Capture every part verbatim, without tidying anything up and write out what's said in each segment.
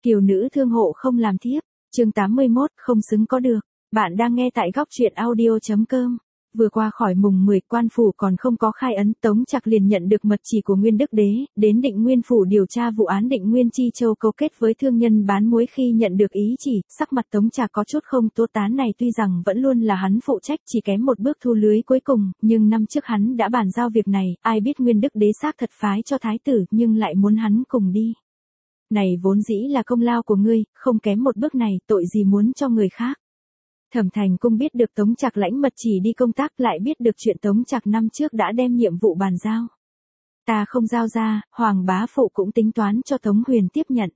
Kiều nữ thương hộ không làm thiếp, chương tám mươi mốt, không xứng có được. Bạn đang nghe tại góc truyện audio chấm com. Vừa qua khỏi mùng mười, quan phủ còn không có khai ấn, Tống Trạc liền nhận được mật chỉ của Nguyên Đức Đế, đến Định Nguyên phủ điều tra vụ án Định Nguyên Chi Châu cấu kết với thương nhân bán muối. Khi nhận được ý chỉ, sắc mặt Tống Trạc có chút không tốt. Tán này tuy rằng vẫn luôn là hắn phụ trách, chỉ kém một bước thu lưới cuối cùng, nhưng năm trước hắn đã bàn giao việc này, ai biết Nguyên Đức Đế xác thật phái cho thái tử, nhưng lại muốn hắn cùng đi. Này vốn dĩ là công lao của ngươi, không kém một bước này, tội gì muốn cho người khác. Thẩm Thành Cung biết được Tống Trạc lãnh mật chỉ đi công tác, lại biết được chuyện Tống Trạc năm trước đã đem nhiệm vụ bàn giao. Ta không giao ra, Hoàng bá phụ cũng tính toán cho Tống Huyền tiếp nhận.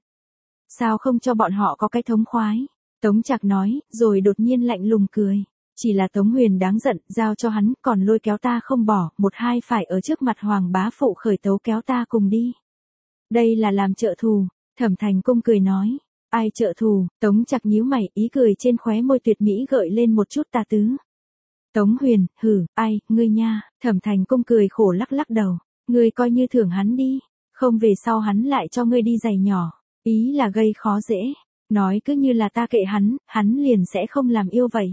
Sao không cho bọn họ có cái thống khoái? Tống Trạc nói, rồi đột nhiên lạnh lùng cười. Chỉ là Tống Huyền đáng giận, giao cho hắn, còn lôi kéo ta không bỏ, một hai phải ở trước mặt Hoàng bá phụ khởi tấu kéo ta cùng đi. Đây là làm trợ thù. Thẩm Thành Cung cười nói. Ai trợ thù? Tống Trạc nhíu mày, ý cười trên khóe môi tuyệt mỹ gợi lên một chút tà tứ. Tống Huyền, hử, ai, ngươi nha. Thẩm Thành Cung cười khổ lắc lắc đầu. Ngươi coi như thưởng hắn đi, không về sau hắn lại cho ngươi đi giày nhỏ. Ý là gây khó dễ. Nói cứ như là ta kệ hắn, hắn liền sẽ không làm yêu vậy.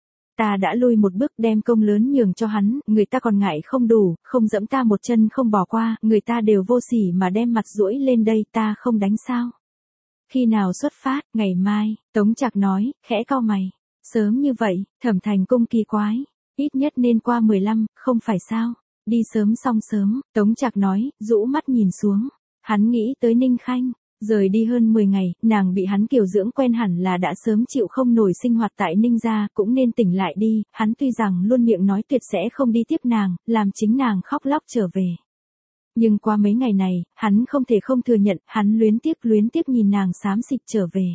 Ta đã lui một bước đem công lớn nhường cho hắn, người ta còn ngại không đủ, không dẫm ta một chân không bỏ qua, người ta đều vô sỉ mà đem mặt duỗi lên đây, ta không đánh sao. Khi nào xuất phát? Ngày mai. Tống Trạc nói, khẽ cau mày. Sớm như vậy? Thẩm Thành Cung kỳ quái. Ít nhất nên qua mười lăm, không phải sao? Đi sớm xong sớm. Tống Trạc nói, rũ mắt nhìn xuống. Hắn nghĩ tới Ninh Khanh. Rời đi hơn mười ngày, nàng bị hắn kiều dưỡng quen hẳn là đã sớm chịu không nổi sinh hoạt tại Ninh gia, cũng nên tỉnh lại đi. Hắn tuy rằng luôn miệng nói tuyệt sẽ không đi tiếp nàng, làm chính nàng khóc lóc trở về. Nhưng qua mấy ngày này, hắn không thể không thừa nhận, hắn luyến tiếc luyến tiếc nhìn nàng xám xịt trở về.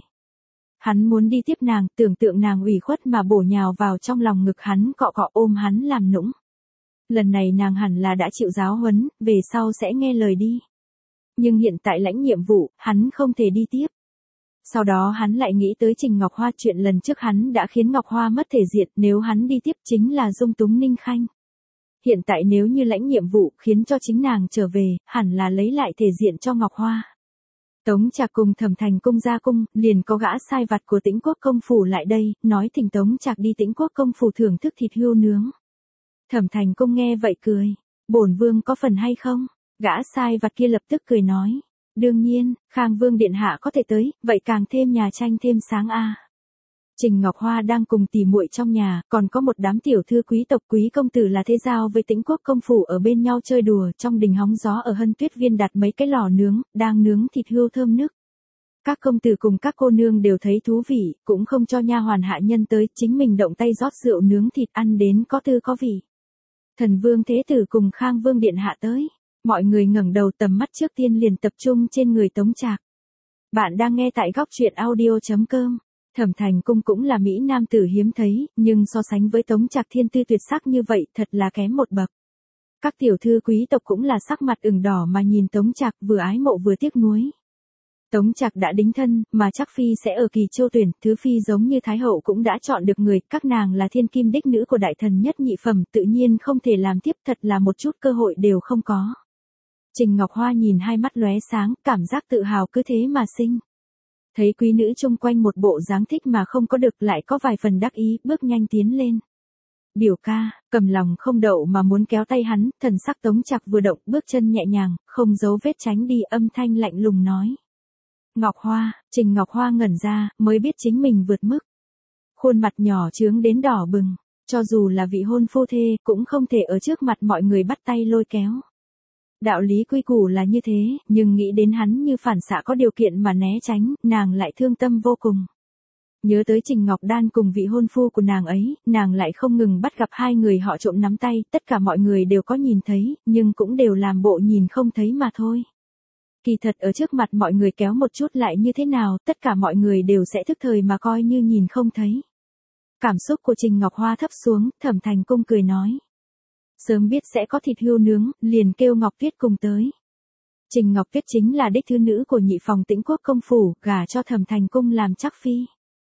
Hắn muốn đi tiếp nàng, tưởng tượng nàng ủy khuất mà bổ nhào vào trong lòng ngực hắn, cọ cọ ôm hắn làm nũng. Lần này nàng hẳn là đã chịu giáo huấn, về sau sẽ nghe lời đi. Nhưng hiện tại lãnh nhiệm vụ, hắn không thể đi tiếp. Sau đó hắn lại nghĩ tới Trình Ngọc Hoa, chuyện lần trước hắn đã khiến Ngọc Hoa mất thể diện, nếu hắn đi tiếp chính là dung túng Ninh Khanh. Hiện tại nếu như lãnh nhiệm vụ khiến cho chính nàng trở về, hẳn là lấy lại thể diện cho Ngọc Hoa. Tống Trạc cùng Thẩm Thành Cung ra cung, liền có gã sai vặt của Tĩnh Quốc công phủ lại đây, nói thỉnh Tống Trạc đi Tĩnh Quốc công phủ thưởng thức thịt hươu nướng. Thẩm Thành Cung nghe vậy cười, bổn vương có phần hay không? Gã sai vặt kia lập tức cười nói, đương nhiên, Khang Vương điện hạ có thể tới, vậy càng thêm nhà tranh thêm sáng a. Trình Ngọc Hoa đang cùng tỉ muội trong nhà, còn có một đám tiểu thư quý tộc quý công tử là thế giao với Tĩnh Quốc công phủ ở bên nhau chơi đùa, trong đình hóng gió ở Hân Tuyết Viên đặt mấy cái lò nướng, đang nướng thịt hươu thơm nức. Các công tử cùng các cô nương đều thấy thú vị, cũng không cho nha hoàn hạ nhân tới, chính mình động tay rót rượu nướng thịt ăn đến có tư có vị. Thần Vương Thế Tử cùng Khang Vương điện hạ tới, mọi người ngẩng đầu, tầm mắt trước tiên liền tập trung trên người Tống Trạc. Bạn đang nghe tại góc truyện audio chấm com. Thẩm Thành Cung cũng là mỹ nam tử hiếm thấy, nhưng so sánh với Tống Trạc thiên tư tuyệt sắc như vậy, thật là kém một bậc. Các tiểu thư quý tộc cũng là sắc mặt ửng đỏ mà nhìn Tống Trạc, vừa ái mộ vừa tiếc nuối. Tống Trạc đã đính thân, mà chắc phi sẽ ở kỳ chiêu tuyển, thứ phi giống như Thái hậu cũng đã chọn được người, các nàng là thiên kim đích nữ của đại thần nhất nhị phẩm, tự nhiên không thể làm tiếp, thật là một chút cơ hội đều không có. Trình Ngọc Hoa nhìn hai mắt lóe sáng, cảm giác tự hào cứ thế mà sinh. Thấy quý nữ chung quanh một bộ dáng thích mà không có được, lại có vài phần đắc ý, bước nhanh tiến lên. Biểu ca, cầm lòng không đậu mà muốn kéo tay hắn, thần sắc Tống Trạc vừa động, bước chân nhẹ nhàng, không giấu vết tránh đi, âm thanh lạnh lùng nói. Ngọc Hoa. Trình Ngọc Hoa ngẩn ra, mới biết chính mình vượt mức. Khuôn mặt nhỏ trướng đến đỏ bừng, cho dù là vị hôn phu thê, cũng không thể ở trước mặt mọi người bắt tay lôi kéo. Đạo lý quy củ là như thế, nhưng nghĩ đến hắn như phản xạ có điều kiện mà né tránh, nàng lại thương tâm vô cùng. Nhớ tới Trình Ngọc Đan cùng vị hôn phu của nàng ấy, nàng lại không ngừng bắt gặp hai người họ trộm nắm tay, tất cả mọi người đều có nhìn thấy, nhưng cũng đều làm bộ nhìn không thấy mà thôi. Kỳ thật ở trước mặt mọi người kéo một chút lại như thế nào, tất cả mọi người đều sẽ thức thời mà coi như nhìn không thấy. Cảm xúc của Trình Ngọc Hoa thấp xuống, Thẩm Thành Cung cười nói. Sớm biết sẽ có thịt hươu nướng, liền kêu Ngọc Tuyết cùng tới. Trình Ngọc Tuyết chính là đích thư nữ của nhị phòng Tĩnh Quốc công phủ, gả cho Thẩm Thành Cung làm chắc phi.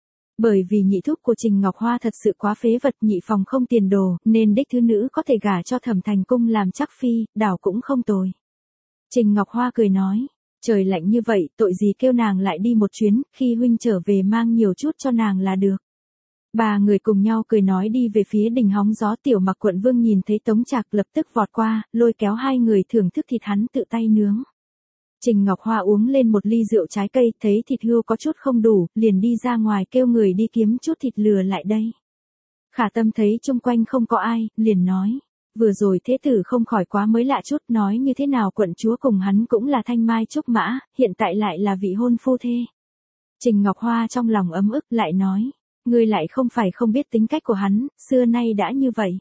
Bởi vì nhị thúc của Trình Ngọc Hoa thật sự quá phế vật, nhị phòng không tiền đồ, nên đích thư nữ có thể gả cho Thẩm Thành Cung làm chắc phi, đảo cũng không tồi. Trình Ngọc Hoa cười nói, Trời lạnh như vậy, tội gì kêu nàng lại đi một chuyến, khi huynh trở về mang nhiều chút cho nàng là được. Ba người cùng nhau cười nói đi về phía đỉnh hóng gió. Tiểu Mặc Quận Vương nhìn thấy Tống Trạc lập tức vọt qua, lôi kéo hai người thưởng thức thịt hắn tự tay nướng. Trình Ngọc Hoa uống lên một ly rượu trái cây, thấy thịt hươu có chút không đủ, liền đi ra ngoài kêu người đi kiếm chút thịt lừa lại đây. Khả Tâm thấy chung quanh không có ai, liền nói, vừa rồi thế tử không khỏi quá mới lạ chút, nói như thế nào quận chúa cùng hắn cũng là thanh mai trúc mã, hiện tại lại là vị hôn phu thê. Trình Ngọc Hoa trong lòng ấm ức lại nói, ngươi lại không phải không biết tính cách của hắn, xưa nay đã như vậy.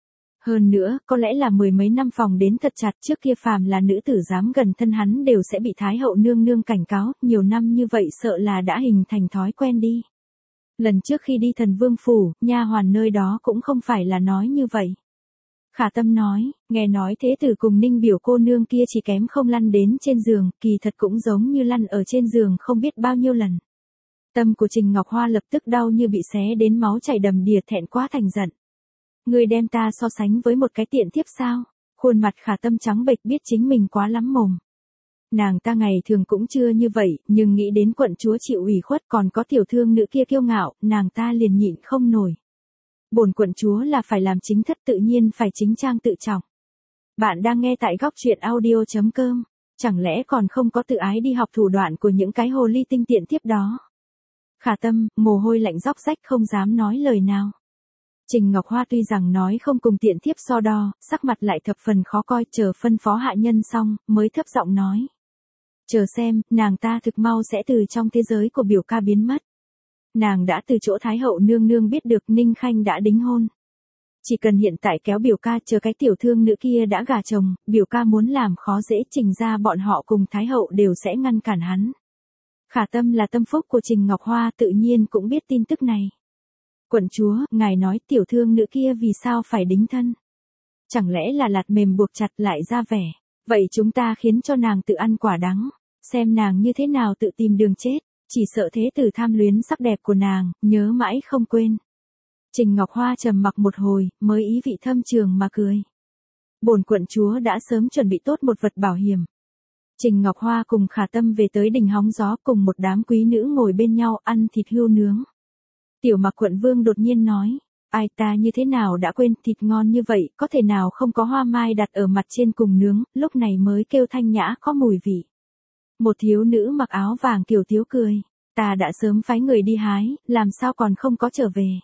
Hơn nữa, có lẽ là mười mấy năm phòng đến thật chặt, trước kia phàm là nữ tử dám gần thân hắn đều sẽ bị Thái hậu nương nương cảnh cáo, nhiều năm như vậy sợ là đã hình thành thói quen đi. Lần trước khi đi Thần Vương phủ, nha hoàn nơi đó cũng không phải là nói như vậy. Khả Tâm nói, nghe nói thế tử cùng Ninh biểu cô nương kia chỉ kém không lăn đến trên giường, kỳ thật cũng giống như lăn ở trên giường không biết bao nhiêu lần. Tâm của Trình Ngọc Hoa lập tức đau như bị xé đến máu chảy đầm đìa, thẹn quá thành giận. Ngươi đem ta so sánh với một cái tiện thiếp sao? Khuôn mặt Khả Tâm trắng bệch, biết chính mình quá lắm mồm. Nàng ta ngày thường cũng chưa như vậy, nhưng nghĩ đến quận chúa chịu ủy khuất còn có tiểu thương nữ kia kiêu ngạo, nàng ta liền nhịn không nổi. Bổn quận chúa là phải làm chính thất, tự nhiên phải chính trang tự trọng. Bạn đang nghe tại góc truyện audio chấm com, chẳng lẽ còn không có tự ái đi học thủ đoạn của những cái hồ ly tinh tiện tiếp đó. Khả Tâm, mồ hôi lạnh róc rách không dám nói lời nào. Trình Ngọc Hoa tuy rằng nói không cùng tiện thiếp so đo, sắc mặt lại thập phần khó coi, chờ phân phó hạ nhân xong, mới thấp giọng nói. Chờ xem, nàng ta thực mau sẽ từ trong thế giới của biểu ca biến mất. Nàng đã từ chỗ Thái hậu nương nương biết được Ninh Khanh đã đính hôn. Chỉ cần hiện tại kéo biểu ca chờ cái tiểu thương nữ kia đã gả chồng, biểu ca muốn làm khó dễ Trình ra bọn họ cùng Thái hậu đều sẽ ngăn cản hắn. Khả Tâm là tâm phúc của Trình Ngọc Hoa tự nhiên cũng biết tin tức này. Quận chúa, ngài nói tiểu thương nữ kia vì sao phải đính thân? Chẳng lẽ là lạt mềm buộc chặt lại ra vẻ? Vậy chúng ta khiến cho nàng tự ăn quả đắng, xem nàng như thế nào tự tìm đường chết, chỉ sợ thế tử tham luyến sắc đẹp của nàng, nhớ mãi không quên. Trình Ngọc Hoa trầm mặc một hồi, mới ý vị thâm trường mà cười. Bổn quận chúa đã sớm chuẩn bị tốt một vật bảo hiểm. Trình Ngọc Hoa cùng Khả Tâm về tới đỉnh hóng gió, cùng một đám quý nữ ngồi bên nhau ăn thịt hươu nướng. Tiểu Mặc Quận Vương đột nhiên nói, ai ta như thế nào đã quên, thịt ngon như vậy, có thể nào không có hoa mai đặt ở mặt trên cùng nướng, lúc này mới kêu thanh nhã có mùi vị. Một thiếu nữ mặc áo vàng kiểu thiếu cười, ta đã sớm phái người đi hái, làm sao còn không có trở về.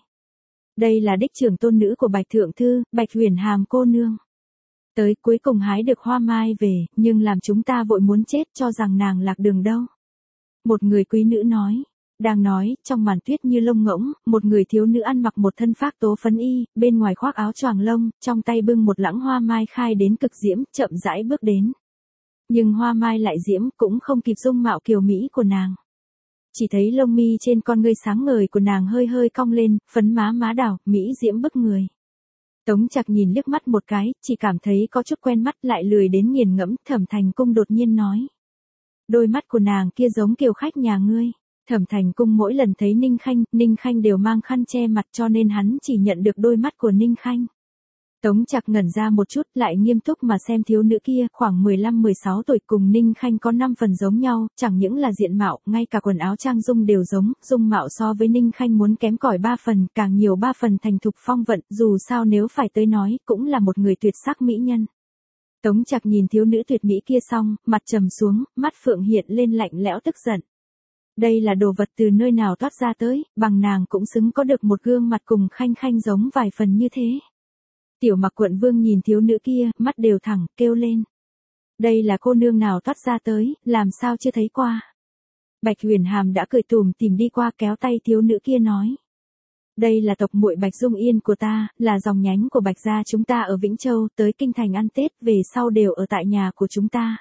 Đây là đích trưởng tôn nữ của Bạch Thượng Thư, Bạch Huyền Hàm cô nương. Tới cuối cùng hái được hoa mai về, nhưng làm chúng ta vội muốn chết, cho rằng nàng lạc đường đâu. Một người quý nữ nói. Đang nói, trong màn tuyết như lông ngỗng, một người thiếu nữ ăn mặc một thân phác tố phấn y, bên ngoài khoác áo choàng lông, trong tay bưng một lẵng hoa mai khai đến cực diễm, chậm rãi bước đến. Nhưng hoa mai lại diễm cũng không kịp dung mạo kiều mỹ của nàng. Chỉ thấy lông mi trên con ngươi sáng ngời của nàng hơi hơi cong lên, phấn má má đào, mỹ diễm bức người. Tống Trạc nhìn liếc mắt một cái, chỉ cảm thấy có chút quen mắt, lại lười đến nghiền ngẫm. Thẩm Thành Cung đột nhiên nói. Đôi mắt của nàng kia giống kiều khách nhà ngươi. Thẩm Thành Cung mỗi lần thấy Ninh Khanh, Ninh Khanh đều mang khăn che mặt, cho nên hắn chỉ nhận được đôi mắt của Ninh Khanh. Tống Trạc ngẩn ra một chút, lại nghiêm túc mà xem thiếu nữ kia, khoảng mười lăm mười sáu tuổi, cùng Ninh Khanh có năm phần giống nhau, chẳng những là diện mạo, ngay cả quần áo trang dung đều giống, dung mạo so với Ninh Khanh muốn kém cỏi ba phần, càng nhiều ba phần thành thục phong vận, dù sao nếu phải tới nói, cũng là một người tuyệt sắc mỹ nhân. Tống Trạc nhìn thiếu nữ tuyệt mỹ kia xong, mặt trầm xuống, mắt phượng hiện lên lạnh lẽo tức giận. Đây là đồ vật từ nơi nào toát ra tới, bằng nàng cũng xứng có được một gương mặt cùng Khanh Khanh giống vài phần như thế. Tiểu Mặc Quận Vương nhìn thiếu nữ kia, mắt đều thẳng, kêu lên. Đây là cô nương nào toát ra tới, làm sao chưa thấy qua. Bạch Huyền Hàm đã cười tủm tìm đi qua, kéo tay thiếu nữ kia nói. Đây là tộc muội Bạch Dung Yên của ta, là dòng nhánh của Bạch gia chúng ta ở Vĩnh Châu, tới Kinh Thành ăn Tết, về sau đều ở tại nhà của chúng ta.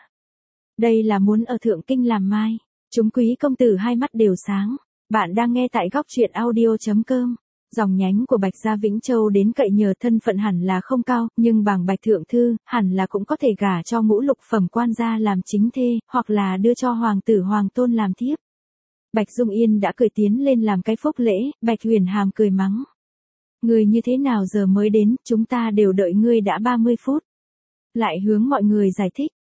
Đây là muốn ở Thượng Kinh làm mai. Chúng quý công tử hai mắt đều sáng. Bạn đang nghe tại góc truyện audio chấm com. Dòng nhánh của Bạch gia Vĩnh Châu đến cậy nhờ, thân phận hẳn là không cao, nhưng bằng Bạch Thượng Thư, hẳn là cũng có thể gả cho ngũ lục phẩm quan gia làm chính thê, hoặc là đưa cho hoàng tử hoàng tôn làm thiếp. Bạch Dung Yên đã cười tiến lên làm cái phúc lễ, Bạch Huyền Hàm cười mắng. Người như thế nào giờ mới đến, chúng ta đều đợi ngươi đã ba mươi phút. Lại hướng mọi người giải thích.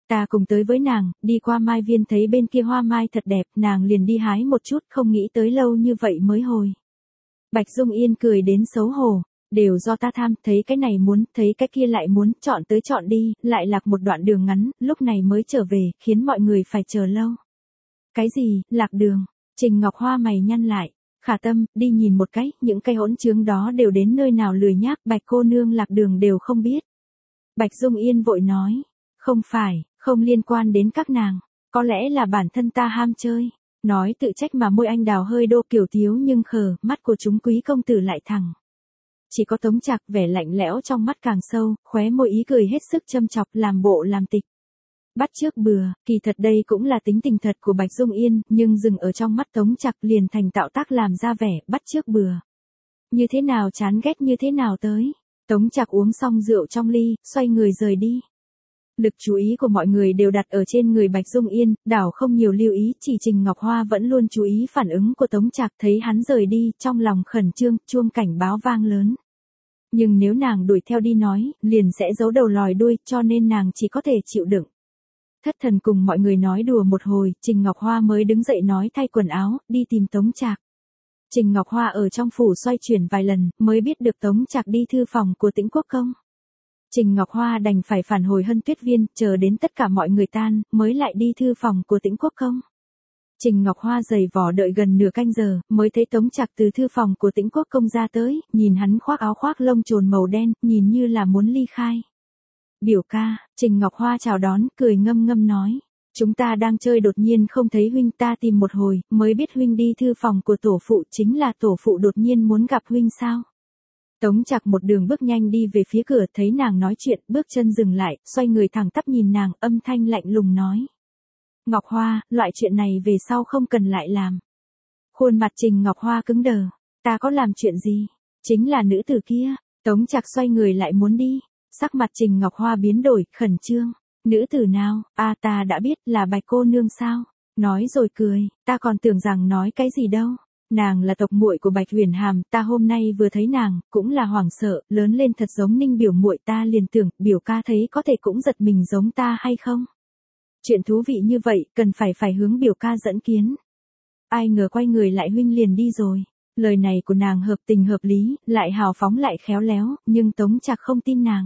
Ta cùng tới với nàng, đi qua mai viên thấy bên kia hoa mai thật đẹp, nàng liền đi hái một chút, không nghĩ tới lâu như vậy mới hồi. Bạch Dung Yên cười đến xấu hổ, đều do ta tham, thấy cái này muốn, thấy cái kia lại muốn, chọn tới chọn đi, lại lạc một đoạn đường ngắn, lúc này mới trở về, khiến mọi người phải chờ lâu. Cái gì, lạc đường? Trình Ngọc Hoa mày nhăn lại. Khả Tâm, đi nhìn một cái, những cây hỗn trướng đó đều đến nơi nào lười nhác, Bạch cô nương lạc đường đều không biết. Bạch Dung Yên vội nói, không phải, không liên quan đến các nàng, có lẽ là bản thân ta ham chơi. Nói tự trách mà môi anh đào hơi đô kiểu thiếu nhưng khờ, mắt của chúng quý công tử lại thẳng. Chỉ có Tống Trạc vẻ lạnh lẽo trong mắt càng sâu, khóe môi ý cười hết sức châm chọc làm bộ làm tịch. Bắt trước bừa, kỳ thật đây cũng là tính tình thật của Bạch Dung Yên, nhưng dừng ở trong mắt Tống Trạc liền thành tạo tác làm ra vẻ, bắt trước bừa. Như thế nào chán ghét như thế nào tới. Tống Trạc uống xong rượu trong ly, xoay người rời đi. Lực chú ý của mọi người đều đặt ở trên người Bạch Dung Yên, đảo không nhiều lưu ý, chỉ Trình Ngọc Hoa vẫn luôn chú ý phản ứng của Tống Trạc, thấy hắn rời đi, trong lòng khẩn trương, chuông cảnh báo vang lớn. Nhưng nếu nàng đuổi theo đi nói, liền sẽ giấu đầu lòi đuôi, cho nên nàng chỉ có thể chịu đựng. Thất thần cùng mọi người nói đùa một hồi, Trình Ngọc Hoa mới đứng dậy nói thay quần áo, đi tìm Tống Trạc. Trình Ngọc Hoa ở trong phủ xoay chuyển vài lần, mới biết được Tống Trạc đi thư phòng của Tĩnh Quốc Công. Trình Ngọc Hoa đành phải phản hồi Hân Tuyết Viên, chờ đến tất cả mọi người tan, mới lại đi thư phòng của Tĩnh Quốc Công. Trình Ngọc Hoa giày vò đợi gần nửa canh giờ, mới thấy Tống Trạc từ thư phòng của Tĩnh Quốc Công ra tới, nhìn hắn khoác áo khoác lông trồn màu đen, nhìn như là muốn ly khai. Biểu ca, Trình Ngọc Hoa chào đón, cười ngâm ngâm nói. Chúng ta đang chơi đột nhiên không thấy huynh, ta tìm một hồi, mới biết huynh đi thư phòng của tổ phụ, chính là tổ phụ đột nhiên muốn gặp huynh sao. Tống Trạc một đường bước nhanh đi về phía cửa, thấy nàng nói chuyện, bước chân dừng lại, xoay người thẳng tắp nhìn nàng, âm thanh lạnh lùng nói. Ngọc Hoa, loại chuyện này về sau không cần lại làm. Khuôn mặt Trình Ngọc Hoa cứng đờ. Ta có làm chuyện gì? Chính là nữ tử kia. Tống Trạc xoay người lại muốn đi. Sắc mặt Trình Ngọc Hoa biến đổi, khẩn trương. Nữ tử nào? A ta đã biết, là Bạch cô nương sao? Nói rồi cười, ta còn tưởng rằng nói cái gì đâu. Nàng là tộc muội của Bạch Huyền Hàm, ta hôm nay vừa thấy nàng, cũng là hoảng sợ, lớn lên thật giống Ninh biểu muội, ta liền tưởng, biểu ca thấy có thể cũng giật mình giống ta hay không? Chuyện thú vị như vậy, cần phải phải hướng biểu ca dẫn kiến. Ai ngờ quay người lại huynh liền đi rồi. Lời này của nàng hợp tình hợp lý, lại hào phóng lại khéo léo, nhưng Tống Trạc không tin nàng.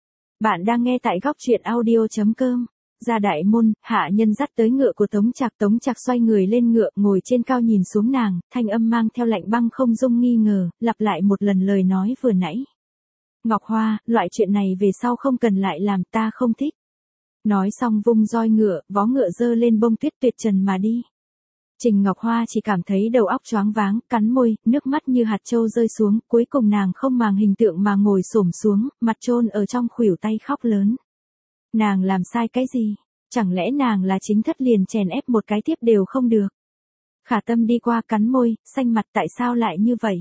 Bạn đang nghe tại góc truyện audio chấm com. Ra đại môn, hạ nhân dắt tới ngựa của Tống Trạc. Tống Trạc xoay người lên ngựa, ngồi trên cao nhìn xuống nàng, thanh âm mang theo lạnh băng không dung nghi ngờ, lặp lại một lần lời nói vừa nãy. Ngọc Hoa, loại chuyện này về sau không cần lại làm, ta không thích. Nói xong vung roi ngựa, vó ngựa dơ lên bông tuyết tuyệt trần mà đi. Trình Ngọc Hoa chỉ cảm thấy đầu óc choáng váng, cắn môi, nước mắt như hạt châu rơi xuống, cuối cùng nàng không màng hình tượng mà ngồi xổm xuống, mặt chôn ở trong khuỷu tay khóc lớn. Nàng làm sai cái gì? Chẳng lẽ nàng là chính thất liền chèn ép một cái tiếp đều không được? Khả Tâm đi qua cắn môi, xanh mặt, tại sao lại như vậy?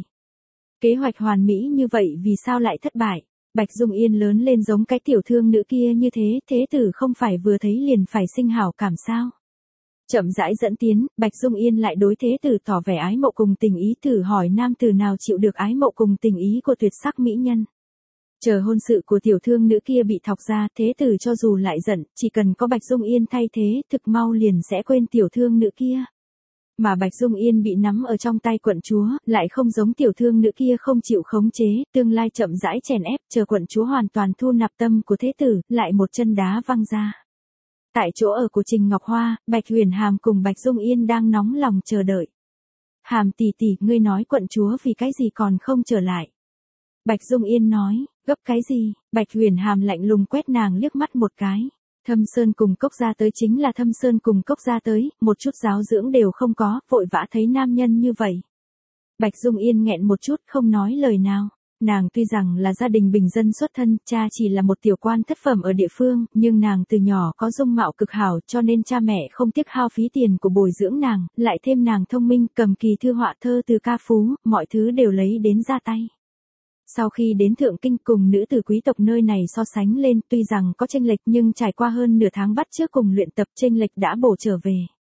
Kế hoạch hoàn mỹ như vậy vì sao lại thất bại? Bạch Dung Yên lớn lên giống cái tiểu thương nữ kia như thế, thế tử không phải vừa thấy liền phải sinh hảo cảm sao? Chậm rãi dẫn tiến, Bạch Dung Yên lại đối thế tử tỏ vẻ ái mộ cùng tình ý, thử hỏi nam tử nào chịu được ái mộ cùng tình ý của tuyệt sắc mỹ nhân. Chờ hôn sự của tiểu thương nữ kia bị thọc ra, thế tử cho dù lại giận, chỉ cần có Bạch Dung Yên thay thế, thực mau liền sẽ quên tiểu thương nữ kia. Mà Bạch Dung Yên bị nắm ở trong tay quận chúa, lại không giống tiểu thương nữ kia không chịu khống chế, tương lai chậm rãi chèn ép, chờ quận chúa hoàn toàn thu nạp tâm của thế tử, lại một chân đá văng ra. Tại chỗ ở của Trình Ngọc Hoa, Bạch Huyền Hàm cùng Bạch Dung Yên đang nóng lòng chờ đợi. Hàm tỷ tỷ, ngươi nói quận chúa vì cái gì còn không trở lại? Bạch Dung Yên nói, gấp cái gì? Bạch Huyền Hàm lạnh lùng quét nàng liếc mắt một cái. Thâm Sơn cùng Cốc ra tới chính là Thâm Sơn cùng Cốc ra tới, một chút giáo dưỡng đều không có, vội vã thấy nam nhân như vậy. Bạch Dung Yên nghẹn một chút không nói lời nào. Nàng tuy rằng là gia đình bình dân xuất thân, cha chỉ là một tiểu quan thất phẩm ở địa phương, nhưng nàng từ nhỏ có dung mạo cực hảo cho nên cha mẹ không tiếc hao phí tiền của bồi dưỡng nàng, lại thêm nàng thông minh, cầm kỳ thư họa thơ từ ca phú, mọi thứ đều lấy đến ra tay. Sau khi đến Thượng Kinh cùng nữ tử quý tộc nơi này so sánh lên, tuy rằng có chênh lệch nhưng trải qua hơn nửa tháng bắt chước cùng luyện tập, chênh lệch đã bổ trở về.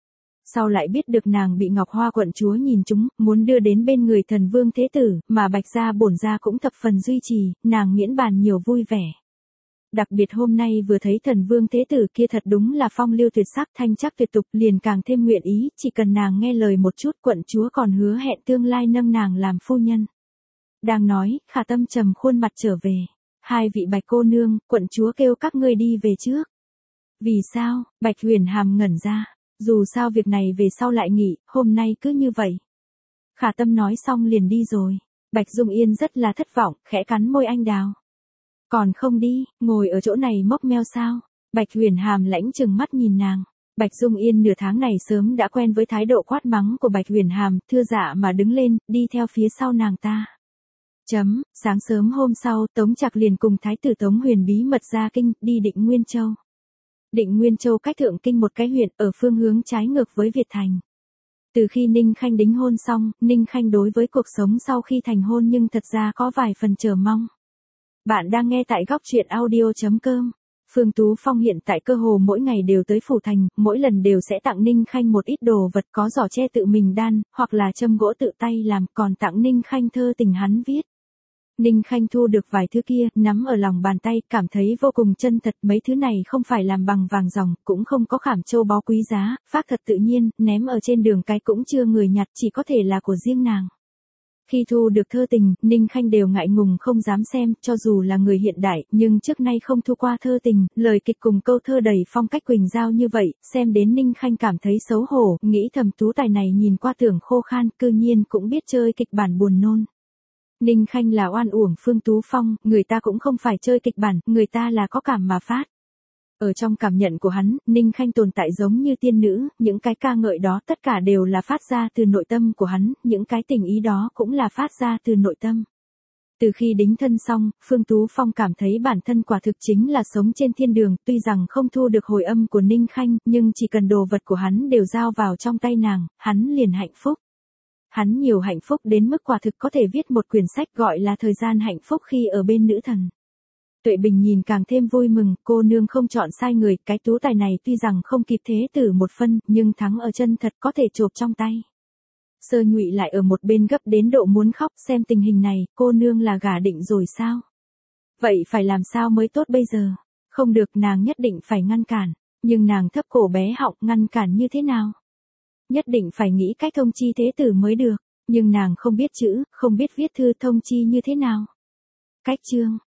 Sau lại biết được nàng bị Ngọc Hoa quận chúa nhìn trúng, muốn đưa đến bên người thần vương thế tử, mà Bạch gia bổn gia cũng thập phần duy trì, nàng miễn bàn nhiều vui vẻ. Đặc biệt hôm nay vừa thấy thần vương thế tử kia thật đúng là phong lưu tuyệt sắc thanh chắc tuyệt tục, liền càng thêm nguyện ý, chỉ cần nàng nghe lời một chút quận chúa còn hứa hẹn tương lai nâng nàng làm phu nhân. Đang nói, Khả Tâm trầm khuôn mặt trở về. Hai vị Bạch cô nương, quận chúa kêu các ngươi đi về trước. Vì sao? Bạch Huyền Hàm ngẩn ra. Dù sao việc này về sau lại nghỉ, hôm nay cứ như vậy. Khả Tâm nói xong liền đi rồi. Bạch Dung Yên rất là thất vọng, khẽ cắn môi anh đào. Còn không đi, ngồi ở chỗ này mốc meo sao? Bạch Huyền Hàm lãnh chừng mắt nhìn nàng. Bạch Dung Yên nửa tháng này sớm đã quen với thái độ quát mắng của Bạch Huyền Hàm, thưa dạ mà đứng lên, đi theo phía sau nàng ta. Chấm, sáng sớm hôm sau, Tống Trạc liền cùng Thái tử Tống Huyền bí mật ra kinh, đi Định Nguyên Châu. Định Nguyên Châu cách Thượng Kinh một cái huyện ở phương hướng trái ngược với Việt Thành. Từ khi Ninh Khanh đính hôn xong, Ninh Khanh đối với cuộc sống sau khi thành hôn nhưng thật ra có vài phần chờ mong. Bạn đang nghe tại góc truyện audio chấm com. Phương Tú Phong hiện tại cơ hồ mỗi ngày đều tới phủ thành, mỗi lần đều sẽ tặng Ninh Khanh một ít đồ vật, có giỏ tre tự mình đan, hoặc là châm gỗ tự tay làm, còn tặng Ninh Khanh thơ tình hắn viết. Ninh Khanh thu được vài thứ kia, nắm ở lòng bàn tay, cảm thấy vô cùng chân thật, mấy thứ này không phải làm bằng vàng ròng, cũng không có khảm châu báu quý giá, phác thật tự nhiên, ném ở trên đường cái cũng chưa người nhặt, chỉ có thể là của riêng nàng. Khi thu được thơ tình, Ninh Khanh đều ngại ngùng không dám xem, cho dù là người hiện đại, nhưng trước nay không thu qua thơ tình, lời kịch cùng câu thơ đầy phong cách quỳnh giao như vậy, xem đến Ninh Khanh cảm thấy xấu hổ, nghĩ thầm tú tài này nhìn qua tưởng khô khan, cư nhiên cũng biết chơi kịch bản buồn nôn. Ninh Khanh là oan uổng Phương Tú Phong, người ta cũng không phải chơi kịch bản, người ta là có cảm mà phát. Ở trong cảm nhận của hắn, Ninh Khanh tồn tại giống như tiên nữ, những cái ca ngợi đó tất cả đều là phát ra từ nội tâm của hắn, những cái tình ý đó cũng là phát ra từ nội tâm. Từ khi đính thân xong, Phương Tú Phong cảm thấy bản thân quả thực chính là sống trên thiên đường, tuy rằng không thu được hồi âm của Ninh Khanh, nhưng chỉ cần đồ vật của hắn đều giao vào trong tay nàng, hắn liền hạnh phúc. Hắn nhiều hạnh phúc đến mức quả thực có thể viết một quyển sách gọi là Thời gian hạnh phúc khi ở bên nữ thần. Tuệ Bình nhìn càng thêm vui mừng, cô nương không chọn sai người, cái tú tài này tuy rằng không kịp thế tử một phân, nhưng thắng ở chân thật có thể chộp trong tay. Sơ Nhụy lại ở một bên gấp đến độ muốn khóc, xem tình hình này, cô nương là gả định rồi sao? Vậy phải làm sao mới tốt bây giờ? Không được, nàng nhất định phải ngăn cản, nhưng nàng thấp cổ bé họng, ngăn cản như thế nào? Nhất định phải nghĩ cách thông chi thế tử mới được, nhưng nàng không biết chữ, không biết viết thư, thông chi như thế nào? Cách chương,